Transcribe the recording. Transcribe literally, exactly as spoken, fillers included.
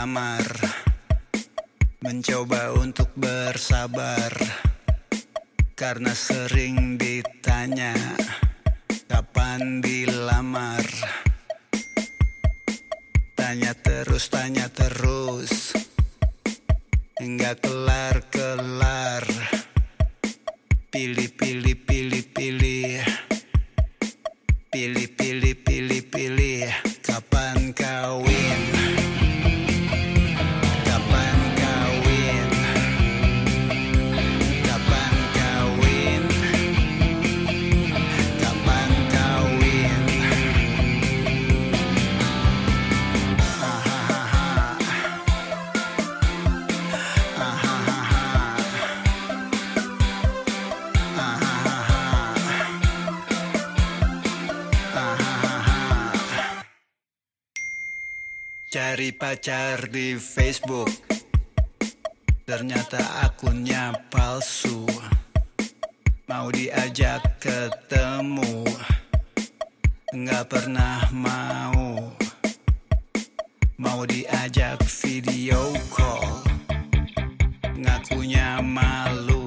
dilamar, mencoba untuk bersabar, karena sering ditanya kapan dilamar. Tanya terus, tanya terus, hingga kelar-kelar. Pilih, pilih, pilih, pilih, pilih, pilih, pilih, pilih. Kapan kawin? Kapan kawin? Kapan kawin? Kapan kawin? Ahahaha. Ahahaha. Cari pacar di Facebook, ternyata akunnya palsu. Mau diajak ketemu, nggak pernah mau. Mau diajak video call, ngakunya malu.